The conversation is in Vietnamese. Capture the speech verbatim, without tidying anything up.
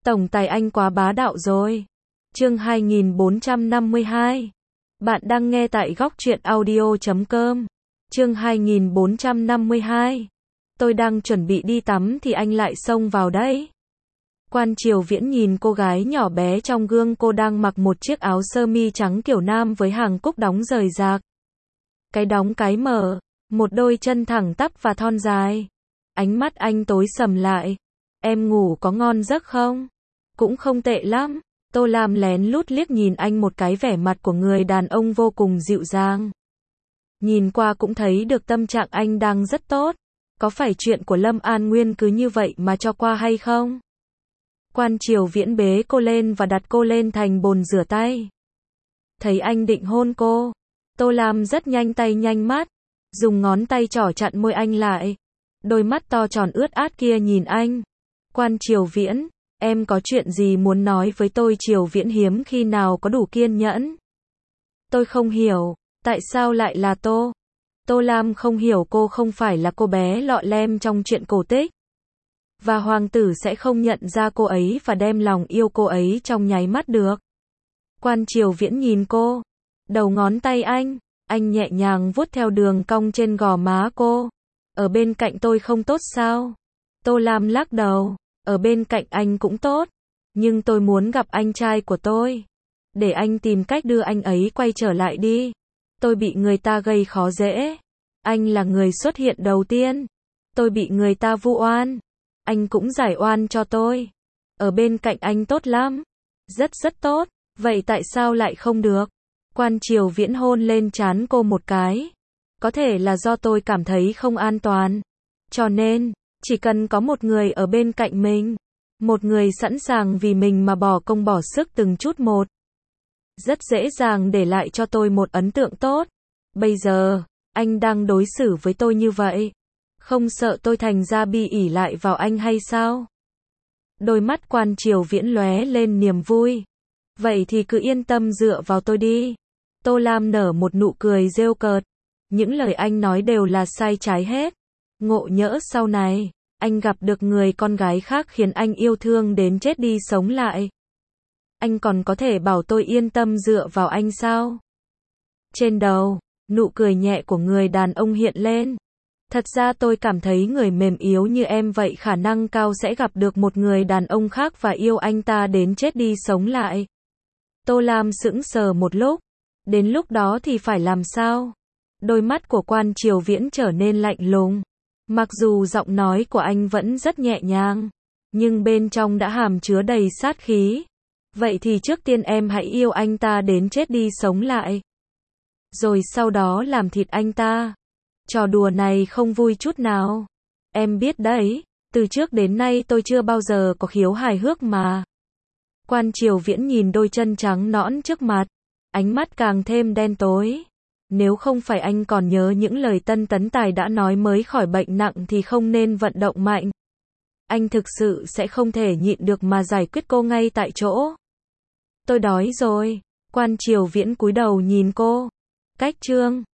Tổng tài anh quá bá đạo rồi. Chương hai nghìn bốn trăm năm mươi hai. Bạn đang nghe tại góc truyện audio chấm com. Chương hai nghìn bốn trăm năm mươi hai. Tôi đang chuẩn bị đi tắm thì anh lại xông vào đấy. Quan Triều Viễn nhìn cô gái nhỏ bé trong gương, cô đang mặc một chiếc áo sơ mi trắng kiểu nam với hàng cúc đóng rời rạc. Cái đóng cái mở, một đôi chân thẳng tắp và thon dài. Ánh mắt anh tối sầm lại. Em ngủ có ngon giấc không? Cũng không tệ lắm. Tô Lam lén lút liếc nhìn anh một cái, vẻ mặt của người đàn ông vô cùng dịu dàng. Nhìn qua cũng thấy được tâm trạng anh đang rất tốt. Có phải chuyện của Lâm An Nguyên cứ như vậy mà cho qua hay không? Quan Triều Viễn bế cô lên và đặt cô lên thành bồn rửa tay. Thấy anh định hôn cô, Tô Lam rất nhanh tay nhanh mắt, dùng ngón tay trỏ chặn môi anh lại. Đôi mắt to tròn ướt át kia nhìn anh. Quan Triều Viễn, em có chuyện gì muốn nói với tôi? Triều Viễn hiếm khi nào có đủ kiên nhẫn. Tôi không hiểu, tại sao lại là Tô? Tô Lam không hiểu, cô không phải là cô bé lọ lem trong chuyện cổ tích. Và hoàng tử sẽ không nhận ra cô ấy và đem lòng yêu cô ấy trong nháy mắt được. Quan Triều Viễn nhìn cô. Đầu ngón tay anh, anh nhẹ nhàng vuốt theo đường cong trên gò má cô. Ở bên cạnh tôi không tốt sao? Tô Lam lắc đầu. Ở bên cạnh anh cũng tốt. Nhưng tôi muốn gặp anh trai của tôi. Để anh tìm cách đưa anh ấy quay trở lại đi. Tôi bị người ta gây khó dễ. Anh là người xuất hiện đầu tiên. Tôi bị người ta vu oan. Anh cũng giải oan cho tôi. Ở bên cạnh anh tốt lắm. Rất rất tốt. Vậy tại sao lại không được? Quan Triều Viễn hôn lên trán cô một cái. Có thể là do tôi cảm thấy không an toàn. Cho nên, chỉ cần có một người ở bên cạnh mình. Một người sẵn sàng vì mình mà bỏ công bỏ sức từng chút một. Rất dễ dàng để lại cho tôi một ấn tượng tốt. Bây giờ, anh đang đối xử với tôi như vậy. Không sợ tôi thành ra bi ỉ lại vào anh hay sao? Đôi mắt Quan Triều Viễn lóe lên niềm vui. Vậy thì cứ yên tâm dựa vào tôi đi. Tô Lam nở một nụ cười rêu cợt. Những lời anh nói đều là sai trái hết. Ngộ nhỡ sau này, anh gặp được người con gái khác khiến anh yêu thương đến chết đi sống lại. Anh còn có thể bảo tôi yên tâm dựa vào anh sao? Trên đầu, nụ cười nhẹ của người đàn ông hiện lên. Thật ra tôi cảm thấy người mềm yếu như em vậy khả năng cao sẽ gặp được một người đàn ông khác và yêu anh ta đến chết đi sống lại. Tô Lam sững sờ một lúc. Đến lúc đó thì phải làm sao? Đôi mắt của Quan Triều Viễn trở nên lạnh lùng. Mặc dù giọng nói của anh vẫn rất nhẹ nhàng, nhưng bên trong đã hàm chứa đầy sát khí. Vậy thì trước tiên em hãy yêu anh ta đến chết đi sống lại. Rồi sau đó làm thịt anh ta. Trò đùa này không vui chút nào. Em biết đấy, từ trước đến nay tôi chưa bao giờ có khiếu hài hước mà. Quan Triều Viễn nhìn đôi chân trắng nõn trước mặt. Ánh mắt càng thêm đen tối. Nếu không phải anh còn nhớ những lời Tân Tấn Tài đã nói mới khỏi bệnh nặng thì không nên vận động mạnh. Anh thực sự sẽ không thể nhịn được mà giải quyết cô ngay tại chỗ. Tôi đói rồi. Quan Triều Viễn cúi đầu nhìn cô. Cách chương